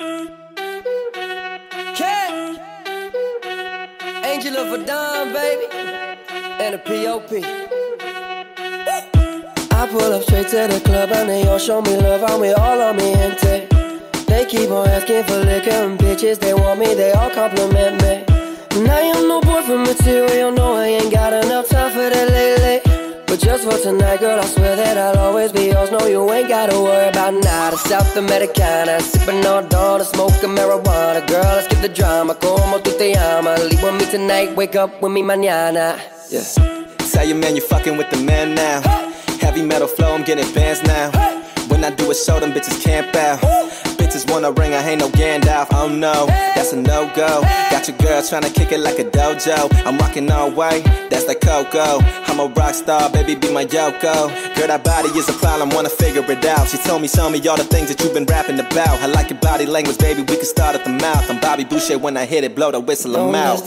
Cat, Angel of a Dime, baby, and a P.O.P. I pull up straight to the club and they all show me love, and we all on me gente. They keep on asking for liquor and bitches, they want me, they all compliment me. And I am no boyfriend material, no, I ain't got enough time for that lately. But just for tonight, girl, I swear that I'll always be yours. No, you ain't gotta worry about nada. South Americana, sipping all dawn, smoking marijuana. Girl, let's get the drama, como tu te llamas. Leave with me tonight, wake up with me mañana. Yeah. Tell your man you fucking with the man now. Heavy metal flow, I'm getting bands now. When I do a show, them bitches camp out. Bitches want a ring, I ain't no Gandalf. Oh no, that's a no-go. Got your girl tryna kick it like a dojo. I'm rocking all white, that's the Coco. I'm a rock star, baby, be my Yoko. Girl, that body is a problem, wanna figure it out. She told me, show me all the things that you've been rapping about. I like your body language, baby, we can start at the mouth. I'm Bobby Boucher, when I hit it, blow the whistle, I'm out.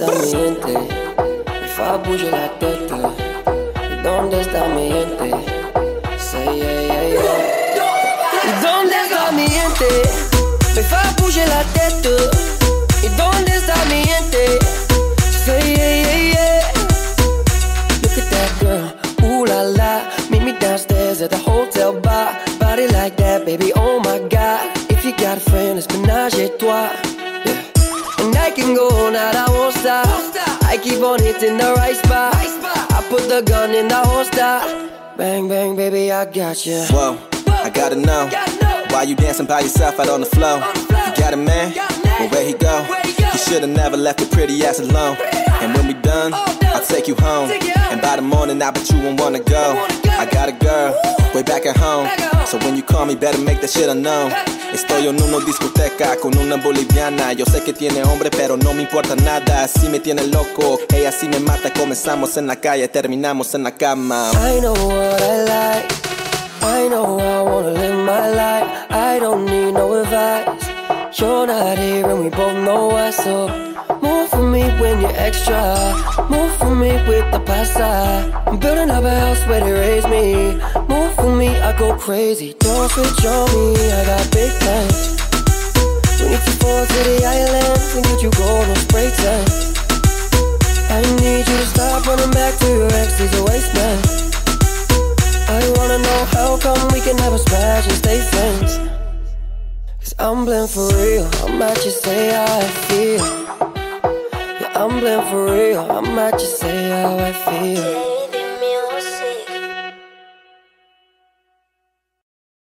If I bouge la tête, ¿dónde está mi gente? Say yeah, yeah, yeah. ¿Dónde está mi gente? Me fa bouger la tête. ¿Y dónde está mi gente? Say yeah, yeah, yeah. Look at that girl, ooh la la. Meet me downstairs at the hotel bar. Body like that, baby, oh my God. If you got a friend, it's ménage et toi. Yeah. And I can go all night, I won't stop. I keep on hitting the right spot. I put the gun in the holster. Bang, bang, baby, I got you. Whoa, I gotta know. Why you dancing by yourself out on the floor? You got a man? Well, where he go? He should've never left your pretty ass alone. And when we done, I'll take you home. And by the morning, I bet you won't wanna go. I got a girl, way back at home. So when you call me, better make that shit unknown. Estoy en una discoteca con una boliviana. Yo sé que tiene hombre, pero no me importa nada. Así me tiene loco, ella sí me mata. Comenzamos en la calle, terminamos en la cama. I know what I like, I know I wanna live my life. I don't need no advice. You're not here and we both know why. So move for me when you're extra. Move for me with the pasta. I'm building up a house where they raise me. Move for me, I go crazy. Don't switch on me, I got big plans. We need to fall to the island. We need you go, no spray tan. I need you to stop running back to your ex, he's a waste man. I wanna know how come we can never smash and stay friends. Cause I'm blind for real, I might just say how I feel. Yeah, I'm blind for real, I might just say how I feel.